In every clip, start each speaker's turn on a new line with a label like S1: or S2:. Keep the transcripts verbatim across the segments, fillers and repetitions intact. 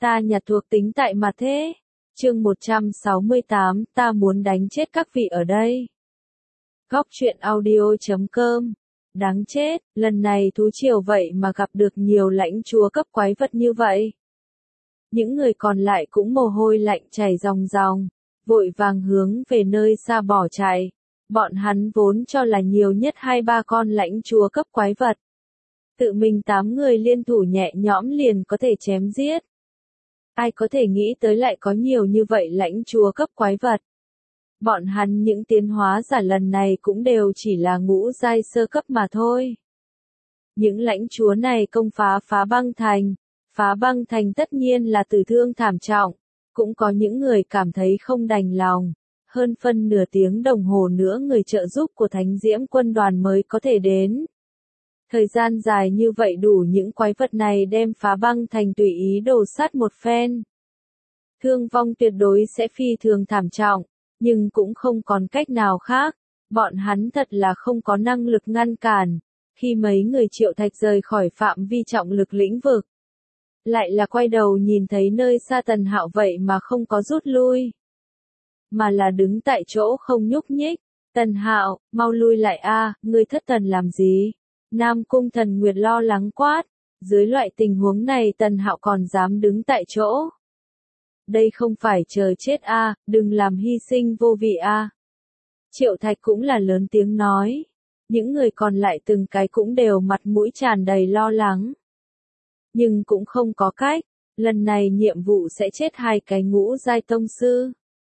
S1: Ta nhặt thuộc tính tại mà thế. Chương một trăm sáu mươi tám, ta muốn đánh chết các vị ở đây. Góc truyện audio chấm com. Đáng chết, lần này thú triều vậy mà gặp được nhiều lãnh chúa cấp quái vật như vậy. Những người còn lại cũng mồ hôi lạnh chảy ròng ròng, vội vàng hướng về nơi xa bỏ chạy. Bọn hắn vốn cho là nhiều nhất hai ba con lãnh chúa cấp quái vật. Tự mình tám người liên thủ nhẹ nhõm liền có thể chém giết. Ai có thể nghĩ tới lại có nhiều như vậy lãnh chúa cấp quái vật. Bọn hắn những tiến hóa giả lần này cũng đều chỉ là ngũ giai sơ cấp mà thôi. Những lãnh chúa này công phá phá băng thành. Phá băng thành tất nhiên là tử thương thảm trọng. Cũng có những người cảm thấy không đành lòng. Hơn phân nửa tiếng đồng hồ nữa người trợ giúp của Thánh Diễm quân đoàn mới có thể đến. Thời gian dài như vậy đủ những quái vật này đem phá băng thành tùy ý đồ sát một phen. Thương vong tuyệt đối sẽ phi thường thảm trọng, nhưng cũng không còn cách nào khác. Bọn hắn thật là không có năng lực ngăn cản. Khi mấy người Triệu Thạch rời khỏi phạm vi trọng lực lĩnh vực, lại là quay đầu nhìn thấy nơi xa Tần Hạo vậy mà không có rút lui, mà là đứng tại chỗ không nhúc nhích. Tần Hạo, mau lui lại a, ngươi thất thần làm gì? Nam Cung Thần Nguyệt lo lắng quát. Dưới loại tình huống này Tần Hạo còn dám đứng tại chỗ. Đây không phải chờ chết a, đừng làm hy sinh vô vị a. Triệu Thạch cũng là lớn tiếng nói. Những người còn lại từng cái cũng đều mặt mũi tràn đầy lo lắng. Nhưng cũng không có cách, lần này nhiệm vụ sẽ chết hai cái ngũ giai tông sư.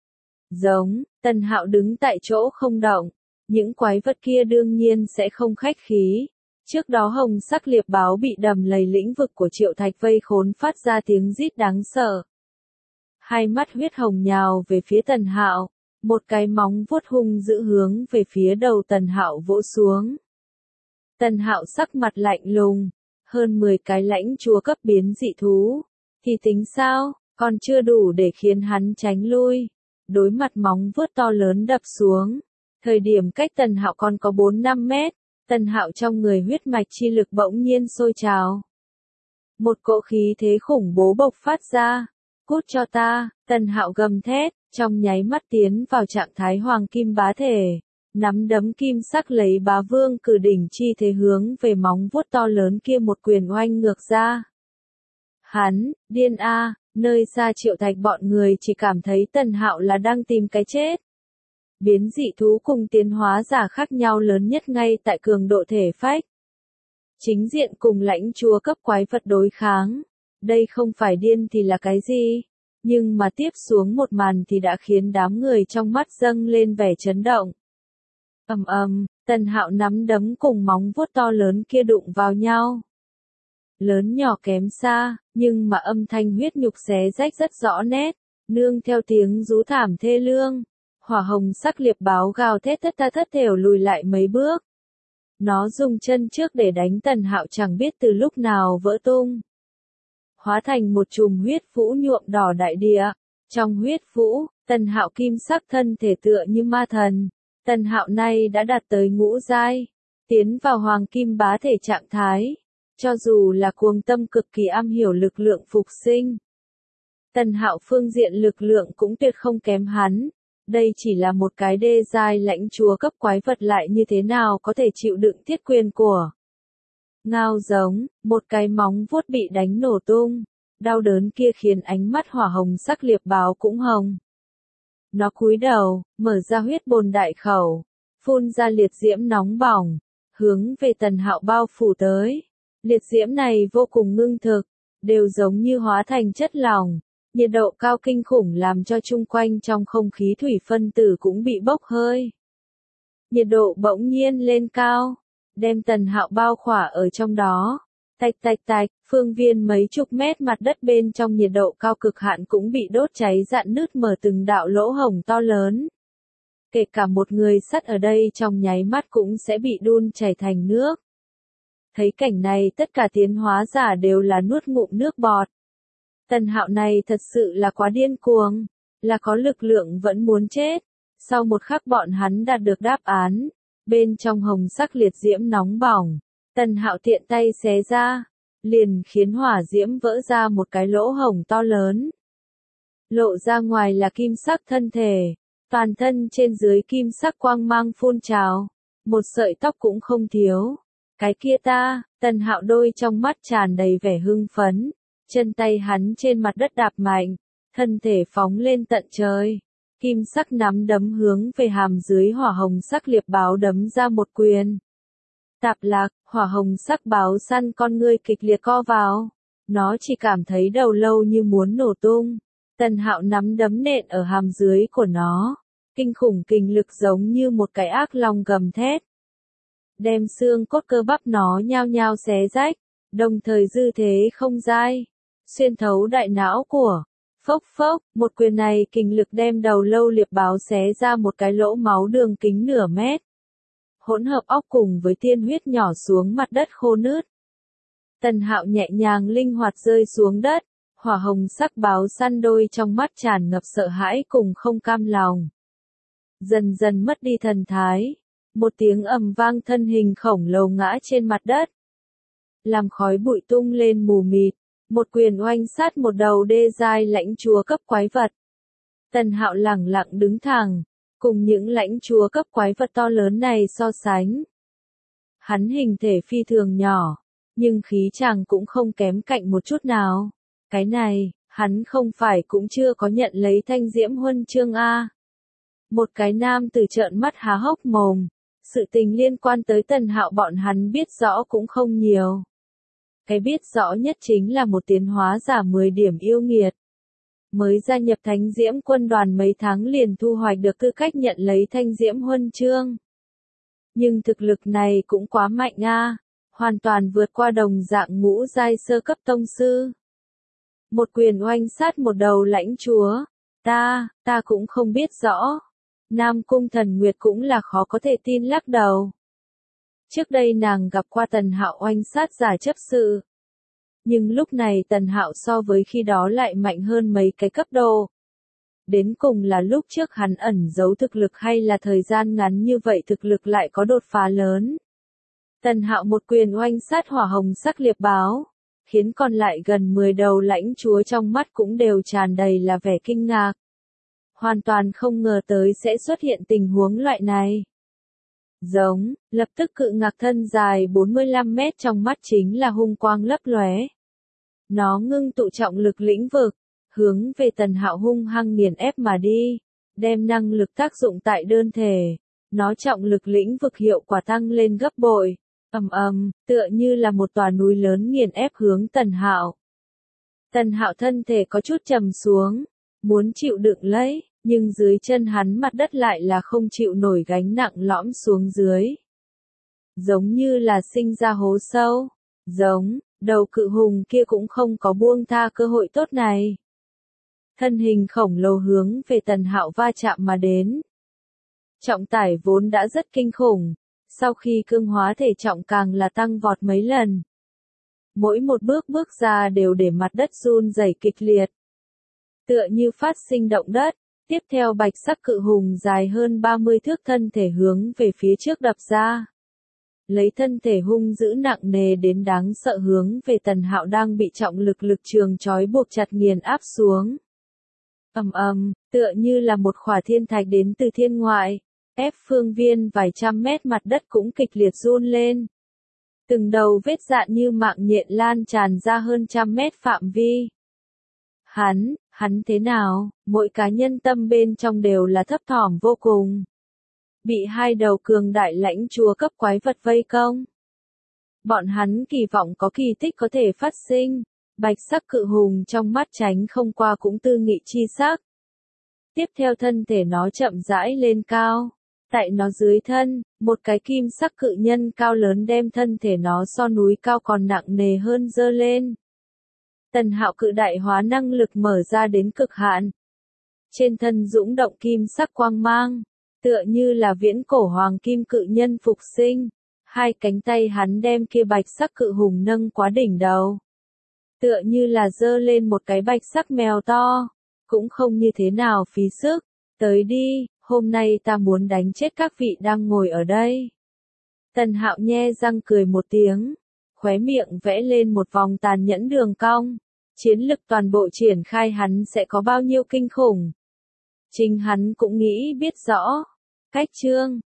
S1: Giống, Tần Hạo đứng tại chỗ không động, những quái vật kia đương nhiên sẽ không khách khí. Trước đó hồng sắc liệp báo bị đầm lầy lĩnh vực của Triệu Thạch vây khốn phát ra tiếng rít đáng sợ. Hai mắt huyết hồng nhào về phía Tần Hạo, một cái móng vuốt hung dữ hướng về phía đầu Tần Hạo vỗ xuống. Tần Hạo sắc mặt lạnh lùng, hơn mười cái lãnh chúa cấp biến dị thú, thì tính sao, còn chưa đủ để khiến hắn tránh lui. Đối mặt móng vuốt to lớn đập xuống, thời điểm cách Tần Hạo còn có bốn năm mét, Tần Hạo trong người huyết mạch chi lực bỗng nhiên sôi trào. Một cỗ khí thế khủng bố bộc phát ra. Cút cho ta, Tần Hạo gầm thét, trong nháy mắt tiến vào trạng thái hoàng kim bá thể. Nắm đấm kim sắc lấy bá vương cử đỉnh chi thế hướng về móng vuốt to lớn kia một quyền oanh ngược ra. Hắn, điên a, nơi xa Triệu Thạch bọn người chỉ cảm thấy Tần Hạo là đang tìm cái chết. Biến dị thú cùng tiến hóa giả khác nhau lớn nhất ngay tại cường độ thể phách. Chính diện cùng lãnh chúa cấp quái vật đối kháng. Đây không phải điên thì là cái gì? Nhưng mà tiếp xuống một màn thì đã khiến đám người trong mắt dâng lên vẻ chấn động. Ầm ầm, Tần Hạo nắm đấm cùng móng vuốt to lớn kia đụng vào nhau. Lớn nhỏ kém xa, nhưng mà âm thanh huyết nhục xé rách rất rõ nét, nương theo tiếng rú thảm thê lương. Hỏa hồng sắc liệp báo gào thét thất tha thất thểu lùi lại mấy bước. Nó dùng chân trước để đánh Tần Hạo chẳng biết từ lúc nào vỡ tung. Hóa thành một chùm huyết phũ nhuộm đỏ đại địa. Trong huyết phũ, Tần Hạo kim sắc thân thể tựa như ma thần. Tần Hạo nay đã đạt tới ngũ giai, tiến vào hoàng kim bá thể trạng thái. Cho dù là cuồng tâm cực kỳ am hiểu lực lượng phục sinh, Tần Hạo phương diện lực lượng cũng tuyệt không kém hắn. Đây chỉ là một cái đê giai lãnh chúa cấp quái vật lại như thế nào có thể chịu đựng thiết quyền của. Ngao giống, một cái móng vuốt bị đánh nổ tung. Đau đớn kia khiến ánh mắt hỏa hồng sắc liệp báo cũng hồng. Nó cúi đầu, mở ra huyết bồn đại khẩu, phun ra liệt diễm nóng bỏng, hướng về Tần Hạo bao phủ tới. Liệt diễm này vô cùng ngưng thực, đều giống như hóa thành chất lỏng. Nhiệt độ cao kinh khủng làm cho chung quanh trong không khí thủy phân tử cũng bị bốc hơi. Nhiệt độ bỗng nhiên lên cao, đem Tần Hạo bao khỏa ở trong đó. Tạch tạch tạch, phương viên mấy chục mét mặt đất bên trong nhiệt độ cao cực hạn cũng bị đốt cháy rạn nứt mở từng đạo lỗ hổng to lớn. Kể cả một người sắt ở đây trong nháy mắt cũng sẽ bị đun chảy thành nước. Thấy cảnh này tất cả tiến hóa giả đều là nuốt ngụm nước bọt. Tần Hạo này thật sự là quá điên cuồng, là có lực lượng vẫn muốn chết. Sau một khắc bọn hắn đạt được đáp án, bên trong hồng sắc liệt diễm nóng bỏng, Tần Hạo tiện tay xé ra, liền khiến hỏa diễm vỡ ra một cái lỗ hổng to lớn. Lộ ra ngoài là kim sắc thân thể, toàn thân trên dưới kim sắc quang mang phun trào, một sợi tóc cũng không thiếu. Cái kia ta, Tần Hạo đôi trong mắt tràn đầy vẻ hưng phấn, chân tay hắn trên mặt đất đạp mạnh, thân thể phóng lên tận trời. Kim sắc nắm đấm hướng về hàm dưới hỏa hồng sắc liệp báo đấm ra một quyền. Tạp Lạc, hỏa hồng sắc báo săn con ngươi kịch liệt co vào. Nó chỉ cảm thấy đầu lâu như muốn nổ tung. Tần Hạo nắm đấm nện ở hàm dưới của nó. Kinh khủng kình lực giống như một cái ác long gầm thét. Đem xương cốt cơ bắp nó nhao nhao xé rách. Đồng thời dư thế không dai. Xuyên thấu đại não của. Phốc phốc, một quyền này kình lực đem đầu lâu liệp báo xé ra một cái lỗ máu đường kính nửa mét. Hỗn hợp óc cùng với tiên huyết nhỏ xuống mặt đất khô nứt. Tần Hạo nhẹ nhàng linh hoạt rơi xuống đất, hỏa hồng sắc báo săn đôi trong mắt tràn ngập sợ hãi cùng không cam lòng. Dần dần mất đi thần thái, một tiếng ầm vang thân hình khổng lồ ngã trên mặt đất. Làm khói bụi tung lên mù mịt, một quyền oanh sát một đầu đê giai lãnh chúa cấp quái vật. Tần Hạo lẳng lặng đứng thẳng, cùng những lãnh chúa cấp quái vật to lớn này so sánh. Hắn hình thể phi thường nhỏ, nhưng khí chàng cũng không kém cạnh một chút nào. Cái này, hắn không phải cũng chưa có nhận lấy thanh diễm huân chương A. Một cái nam tử trợn mắt há hốc mồm, sự tình liên quan tới Tần Hạo bọn hắn biết rõ cũng không nhiều. Cái biết rõ nhất chính là một tiến hóa giả mười điểm yêu nghiệt. Mới gia nhập Thánh Diễm quân đoàn mấy tháng liền thu hoạch được tư cách nhận lấy Thanh Diễm huân chương. Nhưng thực lực này cũng quá mạnh a, hoàn toàn vượt qua đồng dạng ngũ giai sơ cấp tông sư. Một quyền oanh sát một đầu lãnh chúa, ta, ta cũng không biết rõ. Nam Cung Thần Nguyệt cũng là khó có thể tin lắc đầu. Trước đây nàng gặp qua Tần Hạo oanh sát giả chấp sự. Nhưng lúc này Tần Hạo so với khi đó lại mạnh hơn mấy cái cấp độ. Đến cùng là lúc trước hắn ẩn giấu thực lực hay là thời gian ngắn như vậy thực lực lại có đột phá lớn. Tần Hạo một quyền oanh sát hỏa hồng sắc liệp báo, khiến còn lại gần mười đầu lãnh chúa trong mắt cũng đều tràn đầy là vẻ kinh ngạc. Hoàn toàn không ngờ tới sẽ xuất hiện tình huống loại này. Giống, lập tức cự ngạc thân dài bốn mươi lăm mét trong mắt chính là hung quang lấp lóe. Nó ngưng tụ trọng lực lĩnh vực, hướng về Tần Hạo hung hăng nghiền ép mà đi, đem năng lực tác dụng tại đơn thể. Nó trọng lực lĩnh vực hiệu quả tăng lên gấp bội, ầm ầm, tựa như là một tòa núi lớn nghiền ép hướng Tần Hạo. Tần Hạo thân thể có chút trầm xuống, muốn chịu đựng lấy. Nhưng dưới chân hắn mặt đất lại là không chịu nổi gánh nặng lõm xuống dưới. Giống như là sinh ra hố sâu. Giống, đầu cự hùng kia cũng không có buông tha cơ hội tốt này. Thân hình khổng lồ hướng về Tần Hạo va chạm mà đến. Trọng tải vốn đã rất kinh khủng, sau khi cương hóa thể trọng càng là tăng vọt mấy lần. Mỗi một bước bước ra đều để mặt đất run rẩy kịch liệt. Tựa như phát sinh động đất. Tiếp theo bạch sắc cự hùng dài hơn ba mươi thước thân thể hướng về phía trước đập ra. Lấy thân thể hung dữ nặng nề đến đáng sợ hướng về Tần Hạo đang bị trọng lực lực trường trói buộc chặt nghiền áp xuống. Ầm ầm, tựa như là một khỏa thiên thạch đến từ thiên ngoại, ép phương viên vài trăm mét mặt đất cũng kịch liệt run lên. Từng đầu vết dạn như mạng nhện lan tràn ra hơn trăm mét phạm vi. Hắn, hắn thế nào, mỗi cá nhân tâm bên trong đều là thấp thỏm vô cùng. Bị hai đầu cường đại lãnh chúa cấp quái vật vây công. Bọn hắn kỳ vọng có kỳ tích có thể phát sinh, bạch sắc cự hùng trong mắt tránh không qua cũng tư nghị chi sắc. Tiếp theo thân thể nó chậm rãi lên cao, tại nó dưới thân, một cái kim sắc cự nhân cao lớn đem thân thể nó so núi cao còn nặng nề hơn dơ lên. Tần Hạo cự đại hóa năng lực mở ra đến cực hạn. Trên thân dũng động kim sắc quang mang, tựa như là viễn cổ hoàng kim cự nhân phục sinh. Hai cánh tay hắn đem kia bạch sắc cự hùng nâng quá đỉnh đầu. Tựa như là dơ lên một cái bạch sắc mèo to, cũng không như thế nào phí sức. Tới đi, hôm nay ta muốn đánh chết các vị đang ngồi ở đây. Tần Hạo nhe răng cười một tiếng. khóe miệng vẽ lên một vòng tàn nhẫn đường cong. Chiến lực toàn bộ triển khai hắn sẽ có bao nhiêu kinh khủng. Chính hắn cũng nghĩ biết rõ. Cách chương